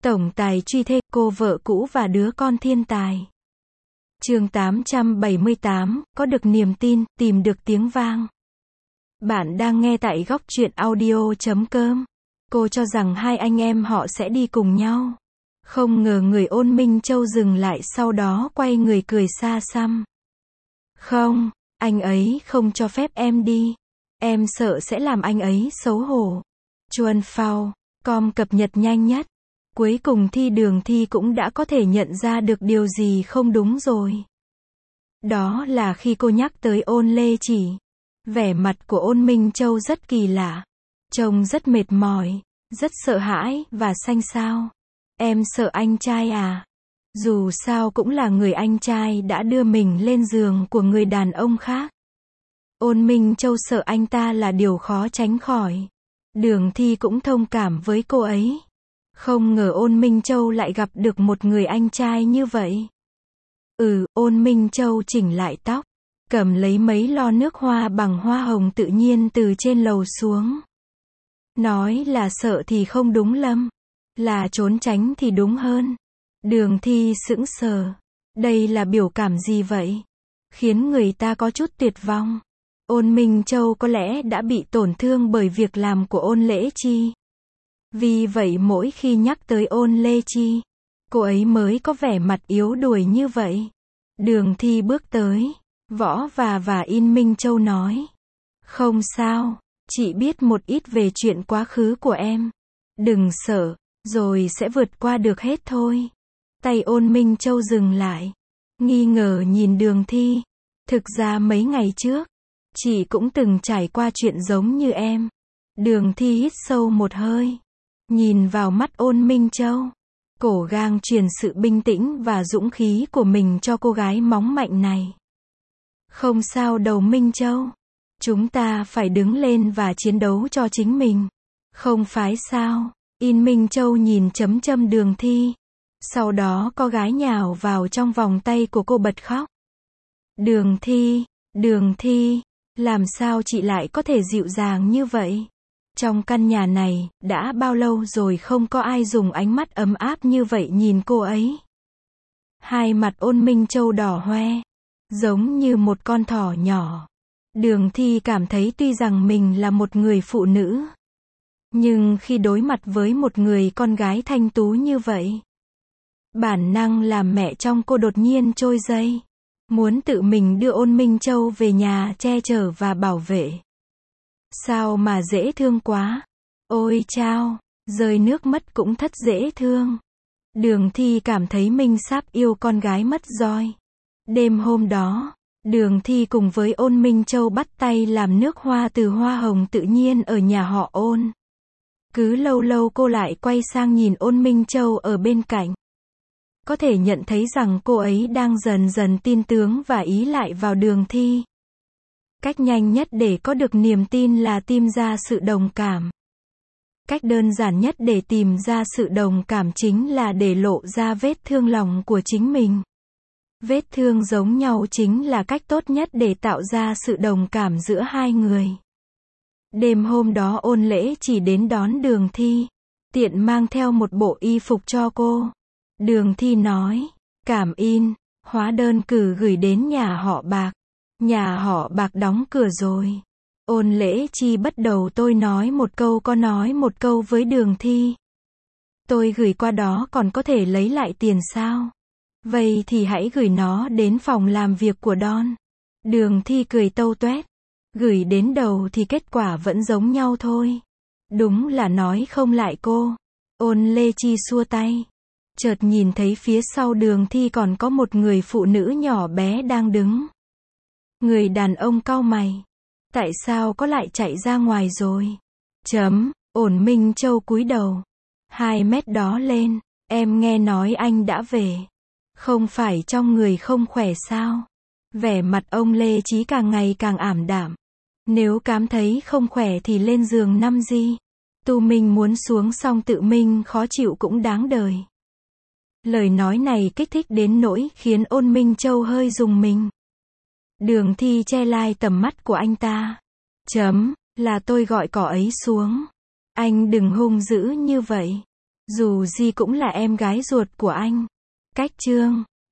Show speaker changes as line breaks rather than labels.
Tổng tài truy thê, cô vợ cũ và đứa con thiên tài. Chương 878, có được niềm tin, tìm được tiếng vang. Bạn đang nghe tại góc truyện audio.com. Cô cho rằng hai anh em họ sẽ đi cùng nhau. Không ngờ người Ôn Minh Châu dừng lại, sau đó quay người cười xa xăm. Không, anh ấy không cho phép em đi. Em sợ sẽ làm anh ấy xấu hổ. Chuan Phao, com cập nhật nhanh nhất. Cuối cùng Đường Thi cũng đã có thể nhận ra được điều gì không đúng rồi. Đó là khi cô nhắc tới Ôn Lê Chỉ. Vẻ mặt của Ôn Minh Châu rất kỳ lạ. Trông rất mệt mỏi, rất sợ hãi, và xanh xao. Em sợ anh trai à? Dù sao cũng là người anh trai đã đưa mình lên giường của người đàn ông khác. Ôn Minh Châu sợ anh ta là điều khó tránh khỏi. Đường Thi cũng thông cảm với cô ấy. Không ngờ Ôn Minh Châu lại gặp được một người anh trai như vậy. Ôn Minh Châu chỉnh lại tóc, cầm lấy mấy lon nước hoa bằng hoa hồng tự nhiên từ trên lầu xuống. Nói là sợ thì không đúng lắm, là trốn tránh thì đúng hơn. Đường Thi sững sờ. Đây là biểu cảm gì vậy? Khiến người ta có chút tuyệt vọng. Ôn Minh Châu có lẽ đã bị tổn thương bởi việc làm của Ôn Lễ Chi. Vì vậy mỗi khi nhắc tới Ôn Lê Chi, cô ấy mới có vẻ mặt yếu đuối như vậy. Đường Thi bước tới, võ và In Minh Châu nói. Không sao, chị biết một ít về chuyện quá khứ của em. Đừng sợ, rồi sẽ vượt qua được hết thôi. Tay Ôn Minh Châu dừng lại, nghi ngờ nhìn Đường Thi. Thực ra mấy ngày trước, chị cũng từng trải qua chuyện giống như em. Đường Thi hít sâu một hơi, nhìn vào mắt Ôn Minh Châu, cố gắng truyền sự bình tĩnh và dũng khí của mình cho cô gái móng mạnh này. Không sao đâu Minh Châu. Chúng ta phải đứng lên và chiến đấu cho chính mình. Không phải sao? In Minh Châu nhìn chấm Đường Thi. Sau đó cô gái nhào vào trong vòng tay của cô bật khóc. Đường Thi, làm sao chị lại có thể dịu dàng như vậy? Trong căn nhà này, đã bao lâu rồi không có ai dùng ánh mắt ấm áp như vậy nhìn cô ấy. Hai mặt Ôn Minh Châu đỏ hoe, giống như một con thỏ nhỏ. Đường Thi cảm thấy tuy rằng mình là một người phụ nữ, nhưng khi đối mặt với một người con gái thanh tú như vậy, bản năng làm mẹ trong cô đột nhiên trôi dây. Muốn tự mình đưa Ôn Minh Châu về nhà che chở và bảo vệ. Sao mà dễ thương quá. Ôi chao, rơi nước mắt cũng thất dễ thương. Đường Thi cảm thấy mình sắp yêu con gái mất rồi. Đêm hôm đó, Đường Thi cùng với Ôn Minh Châu bắt tay làm nước hoa từ hoa hồng tự nhiên ở nhà họ Ôn. Cứ lâu lâu cô lại quay sang nhìn Ôn Minh Châu ở bên cạnh. Có thể nhận thấy rằng cô ấy đang dần dần tin tưởng và ý lại vào Đường Thi. Cách nhanh nhất để có được niềm tin là tìm ra sự đồng cảm. Cách đơn giản nhất để tìm ra sự đồng cảm chính là để lộ ra vết thương lòng của chính mình. Vết thương giống nhau chính là cách tốt nhất để tạo ra sự đồng cảm giữa hai người. Đêm hôm đó Ôn Lễ chỉ đến đón Đường Thi, tiện mang theo một bộ y phục cho cô. Đường Thi nói, cảm ơn, hóa đơn cử gửi đến nhà họ Bạc. Nhà họ Bạc đóng cửa rồi. Ôn Lễ Chi bắt đầu tôi nói một câu có nói một câu với Đường Thi. Tôi gửi qua đó còn có thể lấy lại tiền sao? Vậy thì hãy gửi nó đến phòng làm việc của Don. Đường Thi cười tâu tuét. Gửi đến đầu thì kết quả vẫn giống nhau thôi. Đúng là nói không lại cô. Ôn Lê Chi xua tay. Chợt nhìn thấy phía sau Đường Thi còn có một người phụ nữ nhỏ bé đang đứng. Người đàn ông cau mày. Tại sao có lại chạy ra ngoài rồi? Ôn Minh Châu cúi đầu. 2 mét đó lên. Em nghe nói anh đã về. Không phải trong người không khỏe sao? Vẻ mặt ông Lê Chí càng ngày càng ảm đạm. Nếu cảm thấy không khỏe thì lên giường năm gì. Tu mình muốn xuống xong tự mình khó chịu cũng đáng đời. Lời nói này kích thích đến nỗi khiến Ôn Minh Châu hơi rùng mình. Đường Thi che lai tầm mắt của anh ta. Là tôi gọi cỏ ấy xuống. Anh đừng hung dữ như vậy. Dù gì cũng là em gái ruột của anh. Cách chương